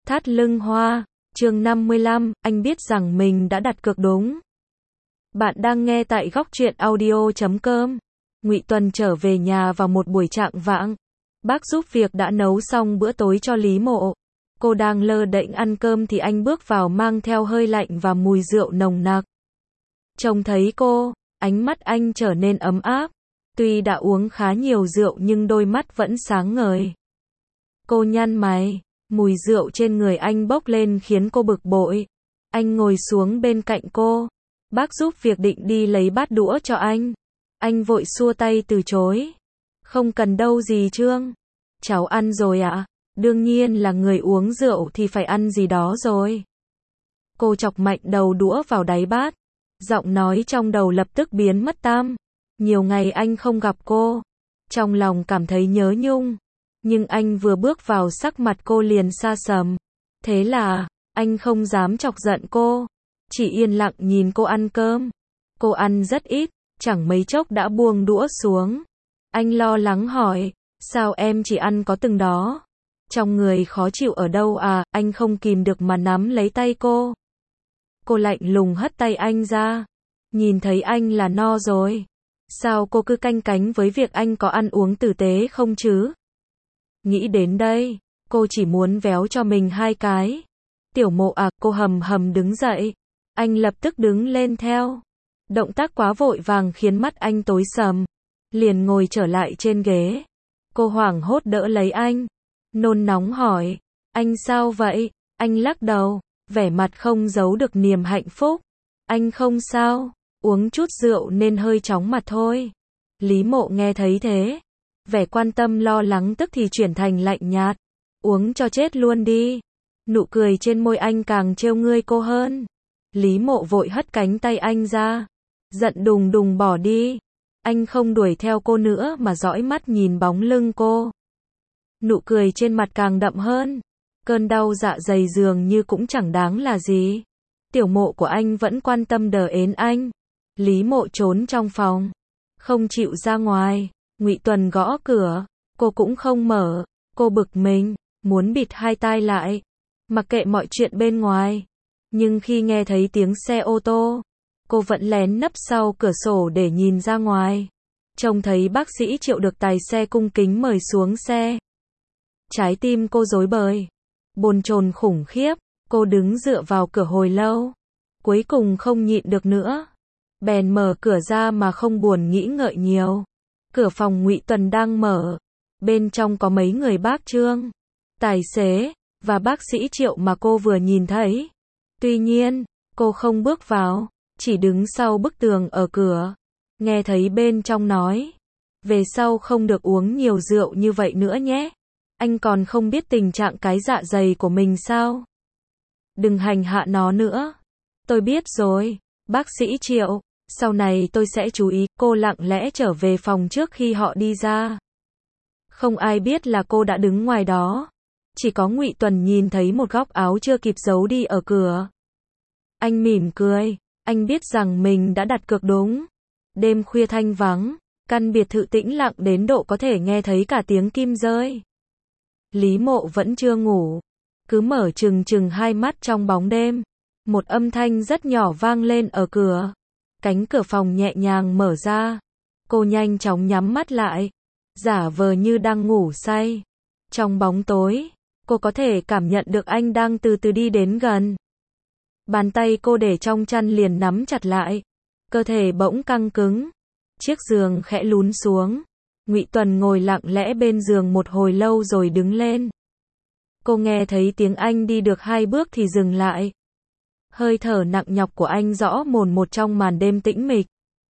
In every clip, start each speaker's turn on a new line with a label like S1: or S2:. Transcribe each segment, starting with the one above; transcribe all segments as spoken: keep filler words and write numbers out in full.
S1: Thắt lưng hoa, chương năm mươi lăm, anh biết rằng mình đã đặt cược đúng. Bạn đang nghe tại góc truyện audio chấm com. Ngụy Tuần trở về nhà vào một buổi trạng vạng. Bác giúp việc đã nấu xong bữa tối cho Lý Mộ. Cô đang lơ đễnh ăn cơm thì anh bước vào mang theo hơi lạnh và mùi rượu nồng nặc. Trông thấy cô, ánh mắt anh trở nên ấm áp. Tuy đã uống khá nhiều rượu nhưng đôi mắt vẫn sáng ngời. Cô nhăn mày, mùi rượu trên người anh bốc lên khiến cô bực bội. Anh ngồi xuống bên cạnh cô. Bác giúp việc định đi lấy bát đũa cho anh. Anh vội xua tay từ chối. Không cần đâu dì Trương. Cháu ăn rồi ạ. À? Đương nhiên là người uống rượu thì phải ăn gì đó rồi. Cô chọc mạnh đầu đũa vào đáy bát. Giọng nói trong đầu lập tức biến mất tam. Nhiều ngày anh không gặp cô. Trong lòng cảm thấy nhớ nhung. Nhưng anh vừa bước vào sắc mặt cô liền sa sầm. Thế là, anh không dám chọc giận cô. Chỉ yên lặng nhìn cô ăn cơm. Cô ăn rất ít, chẳng mấy chốc đã buông đũa xuống. Anh lo lắng hỏi, sao em chỉ ăn có từng đó? Trong người khó chịu ở đâu à? Anh không kìm được mà nắm lấy tay cô. Cô lạnh lùng hất tay anh ra. Nhìn thấy anh là no rồi. Sao cô cứ canh cánh với việc anh có ăn uống tử tế không chứ? Nghĩ đến đây, cô chỉ muốn véo cho mình hai cái. Tiểu Mộ à, cô hầm hầm đứng dậy. Anh lập tức đứng lên theo. Động tác quá vội vàng khiến mắt anh tối sầm. Liền ngồi trở lại trên ghế. Cô hoảng hốt đỡ lấy anh. Nôn nóng hỏi, anh sao vậy? Anh lắc đầu, vẻ mặt không giấu được niềm hạnh phúc. Anh không sao, uống chút rượu nên hơi chóng mặt thôi. Lý Mộ nghe thấy thế. Vẻ quan tâm lo lắng tức thì chuyển thành lạnh nhạt. Uống cho chết luôn đi. Nụ cười trên môi anh càng trêu ngươi cô hơn. Lý Mộ vội hất cánh tay anh ra. Giận đùng đùng bỏ đi. Anh không đuổi theo cô nữa mà dõi mắt nhìn bóng lưng cô. Nụ cười trên mặt càng đậm hơn. Cơn đau dạ dày dường như cũng chẳng đáng là gì. Tiểu Mộ của anh vẫn quan tâm đờ ến anh. Lý Mộ trốn trong phòng. Không chịu ra ngoài. Ngụy Tuần gõ cửa. Cô cũng không mở. Cô bực mình. Muốn bịt hai tai lại. Mặc kệ mọi chuyện bên ngoài. Nhưng khi nghe thấy tiếng xe ô tô. Cô vẫn lén nấp sau cửa sổ để nhìn ra ngoài. Trông thấy bác sĩ Triệu được tài xe cung kính mời xuống xe. Trái tim cô rối bời. Bồn chồn khủng khiếp. Cô đứng dựa vào cửa hồi lâu. Cuối cùng không nhịn được nữa. Bèn mở cửa ra mà không buồn nghĩ ngợi nhiều. Cửa phòng Ngụy Tuần đang mở. Bên trong có mấy người bác Trương, tài xế, và bác sĩ Triệu mà cô vừa nhìn thấy. Tuy nhiên, cô không bước vào, chỉ đứng sau bức tường ở cửa. Nghe thấy bên trong nói. Về sau không được uống nhiều rượu như vậy nữa nhé. Anh còn không biết tình trạng cái dạ dày của mình sao? Đừng hành hạ nó nữa. Tôi biết rồi, bác sĩ Triệu. Sau này tôi sẽ chú ý. Cô lặng lẽ trở về phòng trước khi họ đi ra. Không ai biết là cô đã đứng ngoài đó. Chỉ có Ngụy Tuần nhìn thấy một góc áo chưa kịp giấu đi ở cửa. Anh mỉm cười. Anh biết rằng mình đã đặt cược đúng. Đêm khuya thanh vắng. Căn biệt thự tĩnh lặng đến độ có thể nghe thấy cả tiếng kim rơi. Lý Mộ vẫn chưa ngủ. Cứ mở trừng trừng hai mắt trong bóng đêm. Một âm thanh rất nhỏ vang lên ở cửa. Cánh cửa phòng nhẹ nhàng mở ra. Cô nhanh chóng nhắm mắt lại. Giả vờ như đang ngủ say. Trong bóng tối, cô có thể cảm nhận được anh đang từ từ đi đến gần. Bàn tay cô để trong chăn liền nắm chặt lại. Cơ thể bỗng căng cứng. Chiếc giường khẽ lún xuống. Ngụy Tuần ngồi lặng lẽ bên giường một hồi lâu rồi đứng lên. Cô nghe thấy tiếng anh đi được hai bước thì dừng lại. Hơi thở nặng nhọc của anh rõ mồn một trong màn đêm tĩnh mịch.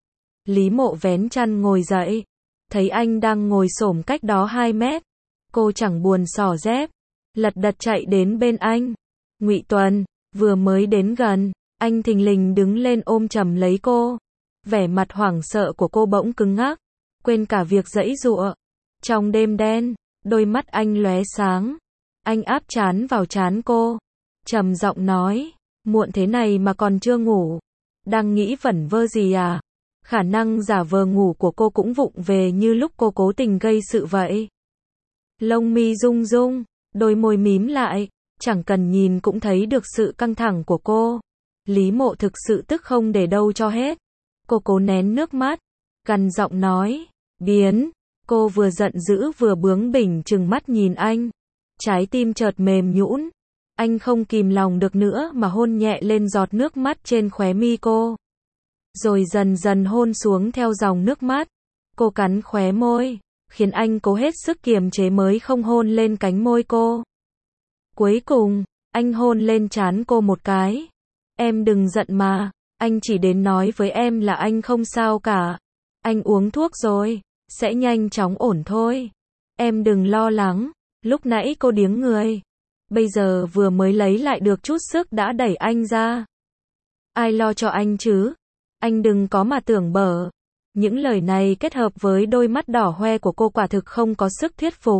S1: Lý Mộ vén chăn ngồi dậy. Thấy anh đang ngồi xổm cách đó hai mét. Cô chẳng buồn xỏ dép. Lật đật chạy đến bên anh. Ngụy Tuần, vừa mới đến gần. Anh thình lình đứng lên ôm chầm lấy cô. Vẻ mặt hoảng sợ của cô bỗng cứng ngắc. Quên cả việc giãy giụa. Trong đêm đen, đôi mắt anh lóe sáng. Anh áp trán vào trán cô. Trầm giọng nói. Muộn thế này mà còn chưa ngủ. Đang nghĩ vẩn vơ gì à? Khả năng giả vờ ngủ của cô cũng vụng về như lúc cô cố tình gây sự vậy. Lông mi rung rung, đôi môi mím lại. Chẳng cần nhìn cũng thấy được sự căng thẳng của cô. Lý Mộ thực sự tức không để đâu cho hết. Cô cố nén nước mắt, gằn giọng nói, biến. Cô vừa giận dữ vừa bướng bỉnh trừng mắt nhìn anh. Trái tim chợt mềm nhũn. Anh không kìm lòng được nữa mà hôn nhẹ lên giọt nước mắt trên khóe mi cô. Rồi dần dần hôn xuống theo dòng nước mắt. Cô cắn khóe môi, khiến anh cố hết sức kiềm chế mới không hôn lên cánh môi cô. Cuối cùng, anh hôn lên trán cô một cái. Em đừng giận mà, anh chỉ đến nói với em là anh không sao cả. Anh uống thuốc rồi, sẽ nhanh chóng ổn thôi. Em đừng lo lắng, lúc nãy cô điếng người. Bây giờ vừa mới lấy lại được chút sức đã đẩy anh ra. Ai lo cho anh chứ? Anh đừng có mà tưởng bở. Những lời này kết hợp với đôi mắt đỏ hoe của cô quả thực không có sức thuyết phục.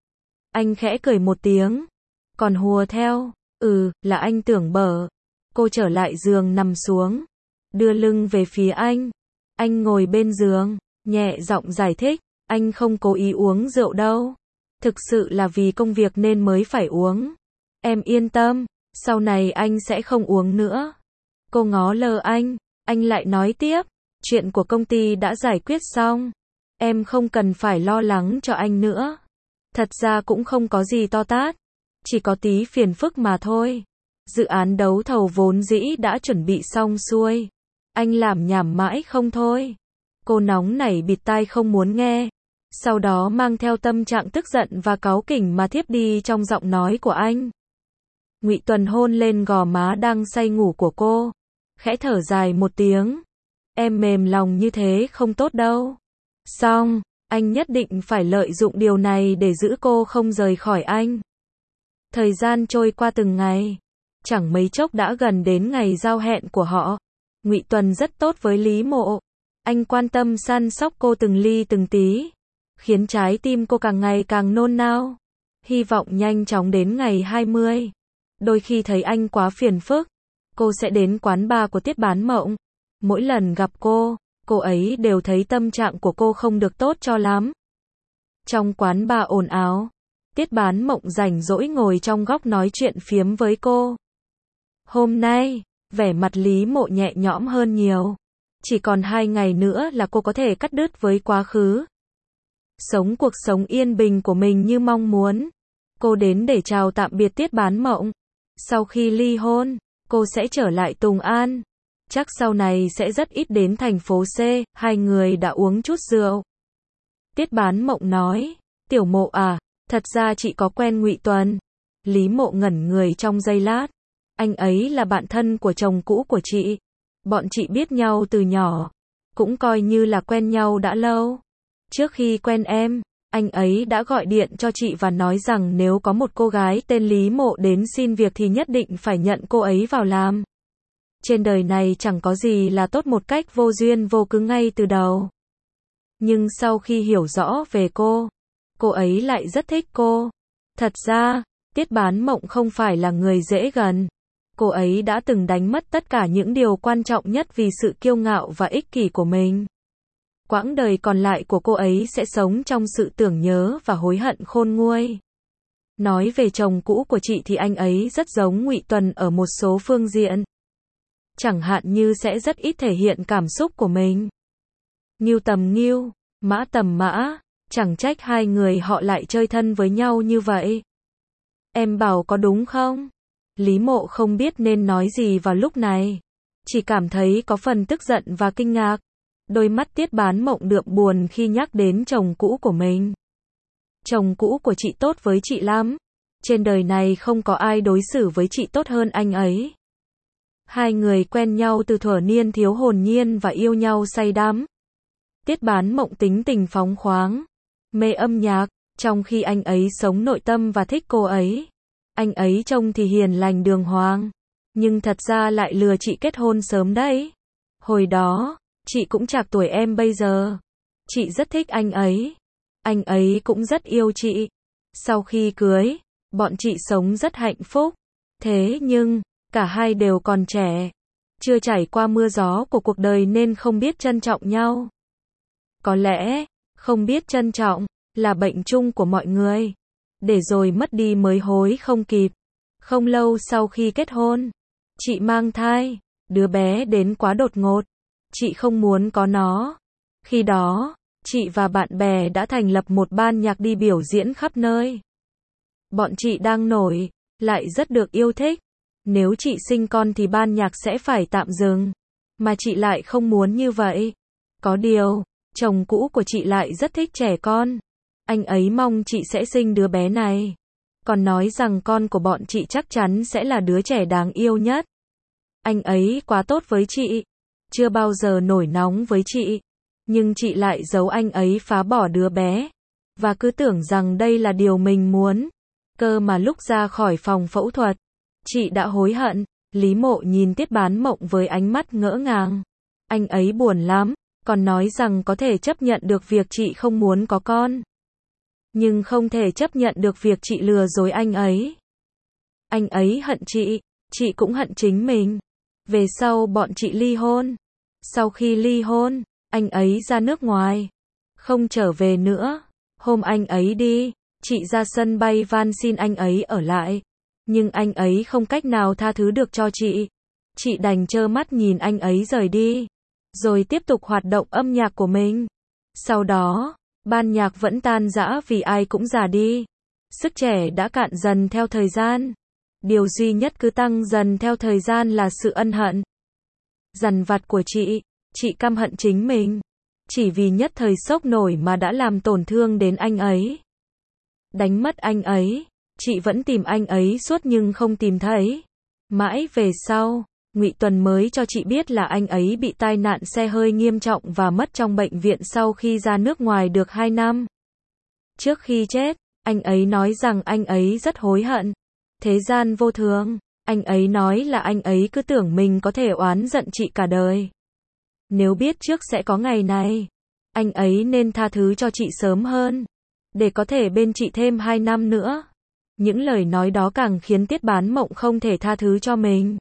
S1: Anh khẽ cười một tiếng, còn hùa theo, ừ, là anh tưởng bở. Cô trở lại giường nằm xuống, đưa lưng về phía anh. Anh ngồi bên giường, nhẹ giọng giải thích, anh không cố ý uống rượu đâu. Thực sự là vì công việc nên mới phải uống. Em yên tâm, sau này anh sẽ không uống nữa. Cô ngó lơ anh, anh lại nói tiếp, chuyện của công ty đã giải quyết xong. Em không cần phải lo lắng cho anh nữa. Thật ra cũng không có gì to tát, chỉ có tí phiền phức mà thôi. Dự án đấu thầu vốn dĩ đã chuẩn bị xong xuôi. Anh làm nhảm mãi không thôi. Cô nóng nảy bịt tai không muốn nghe. Sau đó mang theo tâm trạng tức giận và cáu kỉnh mà thiếp đi trong giọng nói của anh. Ngụy Tuần hôn lên gò má đang say ngủ của cô, khẽ thở dài một tiếng. Em mềm lòng như thế không tốt đâu. Xong, anh nhất định phải lợi dụng điều này để giữ cô không rời khỏi anh. Thời gian trôi qua từng ngày, chẳng mấy chốc đã gần đến ngày giao hẹn của họ. Ngụy Tuần rất tốt với Lý Mộ. Anh quan tâm săn sóc cô từng ly từng tí, khiến trái tim cô càng ngày càng nôn nao. Hy vọng nhanh chóng đến ngày hai mươi. Đôi khi thấy anh quá phiền phức, cô sẽ đến quán bar của Tiết Bán Mộng. Mỗi lần gặp cô, cô ấy đều thấy tâm trạng của cô không được tốt cho lắm. Trong quán bar ồn ào, Tiết Bán Mộng rảnh rỗi ngồi trong góc nói chuyện phiếm với cô. Hôm nay, vẻ mặt Lý Mộ nhẹ nhõm hơn nhiều. Chỉ còn hai ngày nữa là cô có thể cắt đứt với quá khứ. Sống cuộc sống yên bình của mình như mong muốn. Cô đến để chào tạm biệt Tiết Bán Mộng. Sau khi ly hôn, cô sẽ trở lại Tùng An. Chắc sau này sẽ rất ít đến thành phố C, hai người đã uống chút rượu. Tiết Bán Mộng nói, Tiểu Mộ à, thật ra chị có quen Ngụy Tuần. Lý Mộ ngẩn người trong giây lát. Anh ấy là bạn thân của chồng cũ của chị. Bọn chị biết nhau từ nhỏ, cũng coi như là quen nhau đã lâu. Trước khi quen em, anh ấy đã gọi điện cho chị và nói rằng nếu có một cô gái tên Lý Mộ đến xin việc thì nhất định phải nhận cô ấy vào làm. Trên đời này chẳng có gì là tốt một cách vô duyên vô cớ ngay từ đầu. Nhưng sau khi hiểu rõ về cô, cô ấy lại rất thích cô. Thật ra, Tiết Bán Mộng không phải là người dễ gần. Cô ấy đã từng đánh mất tất cả những điều quan trọng nhất vì sự kiêu ngạo và ích kỷ của mình. Quãng đời còn lại của cô ấy sẽ sống trong sự tưởng nhớ và hối hận khôn nguôi. Nói về chồng cũ của chị thì anh ấy rất giống Ngụy Tuần ở một số phương diện. Chẳng hạn như sẽ rất ít thể hiện cảm xúc của mình. Ngưu tầm ngưu, mã tầm mã, chẳng trách hai người họ lại chơi thân với nhau như vậy. Em bảo có đúng không? Lý Mộ không biết nên nói gì vào lúc này. Chỉ cảm thấy có phần tức giận và kinh ngạc. Đôi mắt Tiết Bán Mộng đượm buồn khi nhắc đến chồng cũ của mình. Chồng cũ của chị tốt với chị lắm. Trên đời này không có ai đối xử với chị tốt hơn anh ấy. Hai người quen nhau từ thuở niên thiếu hồn nhiên và yêu nhau say đắm. Tiết Bán Mộng tính tình phóng khoáng, mê âm nhạc, trong khi anh ấy sống nội tâm và thích cô ấy. Anh ấy trông thì hiền lành đường hoàng, nhưng thật ra lại lừa chị kết hôn sớm đấy. Hồi đó, chị cũng chạc tuổi em bây giờ. Chị rất thích anh ấy. Anh ấy cũng rất yêu chị. Sau khi cưới, bọn chị sống rất hạnh phúc. Thế nhưng, cả hai đều còn trẻ, chưa trải qua mưa gió của cuộc đời nên không biết trân trọng nhau. Có lẽ, không biết trân trọng là bệnh chung của mọi người. Để rồi mất đi mới hối không kịp. Không lâu sau khi kết hôn, chị mang thai, đứa bé đến quá đột ngột. Chị không muốn có nó. Khi đó, chị và bạn bè đã thành lập một ban nhạc đi biểu diễn khắp nơi. Bọn chị đang nổi, lại rất được yêu thích. Nếu chị sinh con thì ban nhạc sẽ phải tạm dừng. Mà chị lại không muốn như vậy. Có điều, chồng cũ của chị lại rất thích trẻ con. Anh ấy mong chị sẽ sinh đứa bé này. Còn nói rằng con của bọn chị chắc chắn sẽ là đứa trẻ đáng yêu nhất. Anh ấy quá tốt với chị. Chưa bao giờ nổi nóng với chị. Nhưng chị lại giấu anh ấy phá bỏ đứa bé. Và cứ tưởng rằng đây là điều mình muốn. Cơ mà lúc ra khỏi phòng phẫu thuật, chị đã hối hận. Lý Mộ nhìn Tiết Bán Mộng với ánh mắt ngỡ ngàng. Anh ấy buồn lắm, còn nói rằng có thể chấp nhận được việc chị không muốn có con. Nhưng không thể chấp nhận được việc chị lừa dối anh ấy. Anh ấy hận chị, chị cũng hận chính mình. Về sau bọn chị ly hôn. Sau khi ly hôn, anh ấy ra nước ngoài. Không trở về nữa. Hôm anh ấy đi, chị ra sân bay van xin anh ấy ở lại. Nhưng anh ấy không cách nào tha thứ được cho chị. Chị đành trơ mắt nhìn anh ấy rời đi. Rồi tiếp tục hoạt động âm nhạc của mình. Sau đó, ban nhạc vẫn tan rã vì ai cũng già đi. Sức trẻ đã cạn dần theo thời gian. Điều duy nhất cứ tăng dần theo thời gian là sự ân hận. Dằn vặt của chị, chị căm hận chính mình. Chỉ vì nhất thời sốc nổi mà đã làm tổn thương đến anh ấy. Đánh mất anh ấy, chị vẫn tìm anh ấy suốt nhưng không tìm thấy. Mãi về sau, Ngụy Tuần mới cho chị biết là anh ấy bị tai nạn xe hơi nghiêm trọng và mất trong bệnh viện sau khi ra nước ngoài được hai năm. Trước khi chết, anh ấy nói rằng anh ấy rất hối hận. Thế gian vô thường, anh ấy nói là anh ấy cứ tưởng mình có thể oán giận chị cả đời. Nếu biết trước sẽ có ngày này, anh ấy nên tha thứ cho chị sớm hơn, để có thể bên chị thêm hai năm nữa. Những lời nói đó càng khiến Tiết Bán Mộng không thể tha thứ cho mình.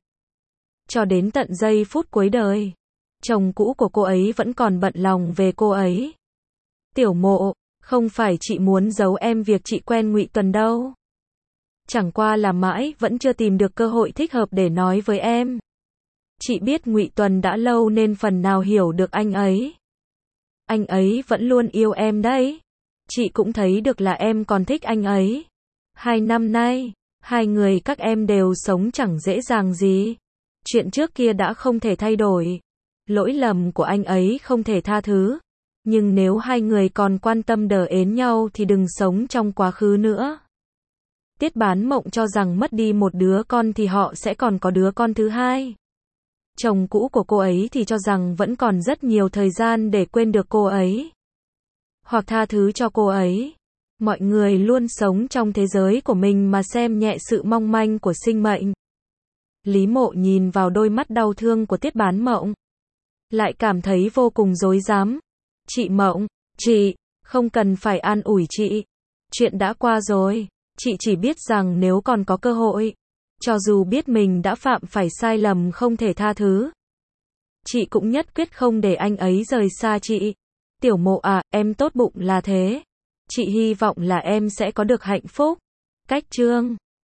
S1: Cho đến tận giây phút cuối đời, chồng cũ của cô ấy vẫn còn bận lòng về cô ấy. Tiểu Mộ, không phải chị muốn giấu em việc chị quen Ngụy Tuần đâu. Chẳng qua là mãi vẫn chưa tìm được cơ hội thích hợp để nói với em. Chị biết Ngụy Tuần đã lâu nên phần nào hiểu được anh ấy. Anh ấy vẫn luôn yêu em đấy. Chị cũng thấy được là em còn thích anh ấy. Hai năm nay, hai người các em đều sống chẳng dễ dàng gì. Chuyện trước kia đã không thể thay đổi. Lỗi lầm của anh ấy không thể tha thứ. Nhưng nếu hai người còn quan tâm đờ ến nhau thì đừng sống trong quá khứ nữa. Tiết Bán Mộng cho rằng mất đi một đứa con thì họ sẽ còn có đứa con thứ hai. Chồng cũ của cô ấy thì cho rằng vẫn còn rất nhiều thời gian để quên được cô ấy. Hoặc tha thứ cho cô ấy. Mọi người luôn sống trong thế giới của mình mà xem nhẹ sự mong manh của sinh mệnh. Lý Mộ nhìn vào đôi mắt đau thương của Tiết Bán Mộng. Lại cảm thấy vô cùng rối rắm. Chị Mộng, chị, không cần phải an ủi chị. Chuyện đã qua rồi. Chị chỉ biết rằng nếu còn có cơ hội, cho dù biết mình đã phạm phải sai lầm không thể tha thứ, chị cũng nhất quyết không để anh ấy rời xa chị. Tiểu Mộ à, em tốt bụng là thế. Chị hy vọng là em sẽ có được hạnh phúc. Cách chương